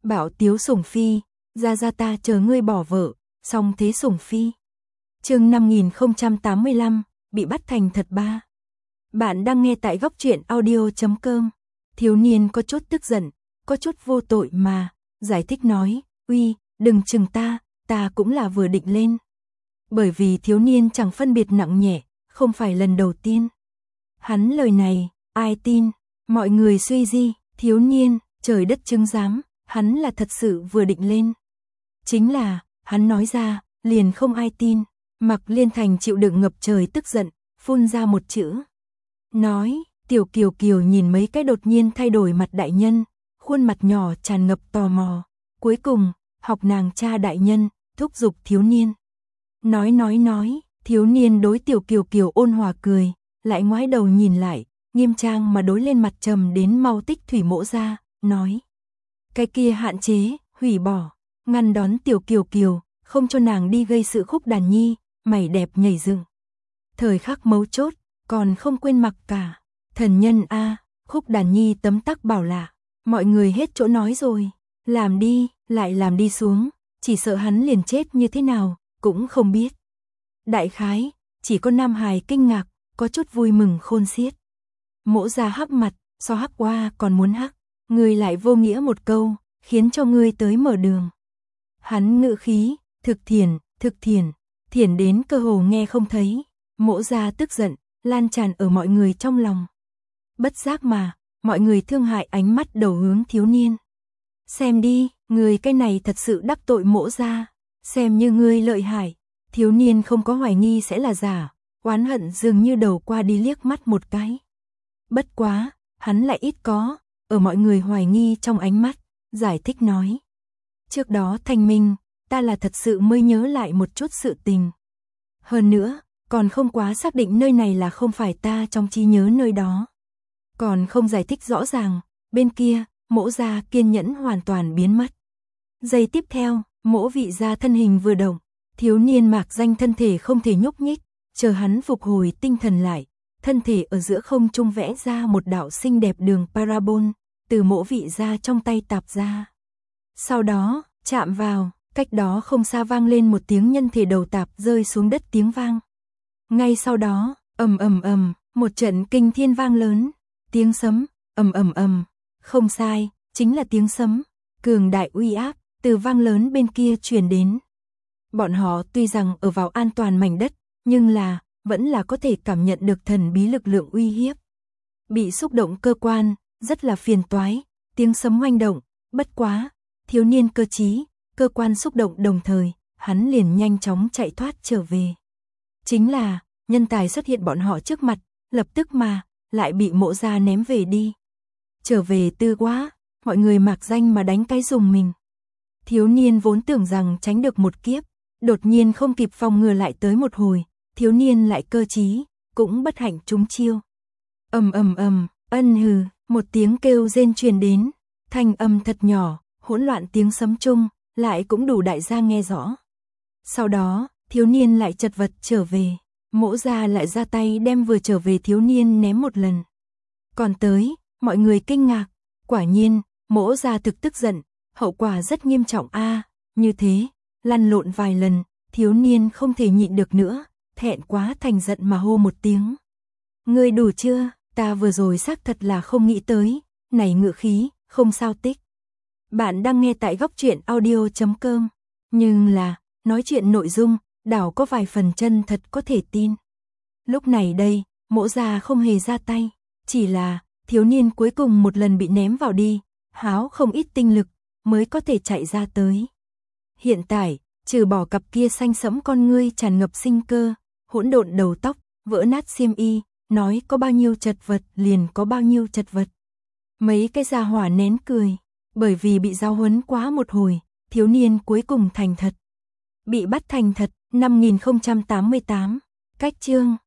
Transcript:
Bảo Tiếu sủng phi, ra ta chờ ngươi bỏ vợ, xong thế sủng phi. Chương 5085, bị bắt thành thật ba. Bạn đang nghe tại góc truyện audio.com. Thiếu niên có chút tức giận, có chút vô tội mà, giải thích nói, uy, đừng chừng ta cũng là vừa định lên. Bởi vì thiếu niên chẳng phân biệt nặng nhẹ, không phải lần đầu tiên. Hắn lời này, ai tin, mọi người suy di, thiếu niên, trời đất chứng giám, hắn là thật sự vừa định lên. Chính là, hắn nói ra, liền không ai tin, Mạc Liên Thành chịu đựng ngập trời tức giận, phun ra một chữ. Nói, Tiểu Kiều Kiều nhìn mấy cái đột nhiên thay đổi mặt đại nhân, khuôn mặt nhỏ tràn ngập tò mò, cuối cùng, học nàng cha đại nhân, thúc giục thiếu niên. Nói, thiếu niên đối Tiểu Kiều Kiều ôn hòa cười, lại ngoái đầu nhìn lại, nghiêm trang mà đối lên mặt trầm đến mau Tích Thủy Mỗ ra, nói. Cái kia hạn chế, hủy bỏ, ngăn đón Tiểu Kiều Kiều, không cho nàng đi gây sự Khúc Đàn Nhi, mày đẹp nhảy dựng. Thời khắc mấu chốt, còn không quên mặc cả. Thần nhân a, Khúc Đàn Nhi tấm tắc bảo lạ, mọi người hết chỗ nói rồi, làm đi, lại làm đi xuống, chỉ sợ hắn liền chết như thế nào, cũng không biết. Đại khái, chỉ có Nam Hải kinh ngạc, có chút vui mừng khôn xiết. Mỗ ra hắc mặt, so hắc qua còn muốn hắc, người lại vô nghĩa một câu, khiến cho ngươi tới mở đường. Hắn ngự khí, thực thiền, thiền đến cơ hồ nghe không thấy, Mỗ ra tức giận, lan tràn ở mọi người trong lòng. Bất giác mà, mọi người thương hại ánh mắt đầu hướng thiếu niên. Xem đi, người cái này thật sự đắc tội Mỗ ra, xem như ngươi lợi hại. Thiếu niên không có hoài nghi sẽ là giả, oán hận dường như đầu qua đi liếc mắt một cái. Bất quá, hắn lại ít có, ở mọi người hoài nghi trong ánh mắt, giải thích nói. Trước đó thanh minh, ta là thật sự mới nhớ lại một chút sự tình. Hơn nữa, còn không quá xác định nơi này là không phải ta trong trí nhớ nơi đó. Còn không giải thích rõ ràng, bên kia, Mỗ gia kiên nhẫn hoàn toàn biến mất. Giây tiếp theo, Mỗ vị gia thân hình vừa động, thiếu niên Mạc Danh thân thể không thể nhúc nhích, chờ hắn phục hồi tinh thần lại, thân thể ở giữa không trung vẽ ra một đạo xinh đẹp đường parabol, từ Mỗ vị gia trong tay tạp ra. Sau đó, chạm vào, cách đó không xa vang lên một tiếng nhân thể đầu tạp rơi xuống đất tiếng vang. Ngay sau đó, ầm, một trận kinh thiên vang lớn, tiếng sấm, ầm, không sai, chính là tiếng sấm, cường đại uy áp, từ vang lớn bên kia truyền đến. Bọn họ tuy rằng ở vào an toàn mảnh đất, nhưng là, vẫn là có thể cảm nhận được thần bí lực lượng uy hiếp. Bị xúc động cơ quan, rất là phiền toái, tiếng sấm oanh động, bất quá, thiếu niên cơ trí, cơ quan xúc động đồng thời, hắn liền nhanh chóng chạy thoát trở về. Chính là, nhân tài xuất hiện bọn họ trước mặt, lập tức mà, lại bị Mỗ gia ném về đi. Trở về tư quá, mọi người Mạc Danh mà đánh cái dùng mình. Thiếu niên vốn tưởng rằng tránh được một kiếp, đột nhiên không kịp phòng ngừa lại tới một hồi, thiếu niên lại cơ trí, cũng bất hạnh trúng chiêu. Ân hừ, một tiếng kêu rên truyền đến, thanh âm thật nhỏ, hỗn loạn tiếng sấm chung, lại cũng đủ đại gia nghe rõ. Sau đó, thiếu niên lại chật vật trở về, Mỗ gia lại ra tay đem vừa trở về thiếu niên ném một lần. Còn tới, mọi người kinh ngạc, quả nhiên, Mỗ gia thực tức giận, hậu quả rất nghiêm trọng a, như thế, lăn lộn vài lần, thiếu niên không thể nhịn được nữa, thẹn quá thành giận mà hô một tiếng. Ngươi đủ chưa, ta vừa rồi xác thật là không nghĩ tới, này ngự khí, không sao tích. Bạn đang nghe tại góc truyện audio.com, nhưng là, nói chuyện nội dung, đảo có vài phần chân thật có thể tin. Lúc này đây, Mỗ gia không hề ra tay, chỉ là, thiếu niên cuối cùng một lần bị ném vào đi, háo không ít tinh lực, mới có thể chạy ra tới. Hiện tại, trừ bỏ cặp kia xanh sẫm con ngươi tràn ngập sinh cơ, hỗn độn đầu tóc, vỡ nát xiêm y, nói có bao nhiêu chật vật liền có bao nhiêu chật vật. Mấy cái gia hỏa nén cười, bởi vì bị giáo huấn quá một hồi, thiếu niên cuối cùng thành thật. Bị bắt thành thật, 5088, cách chương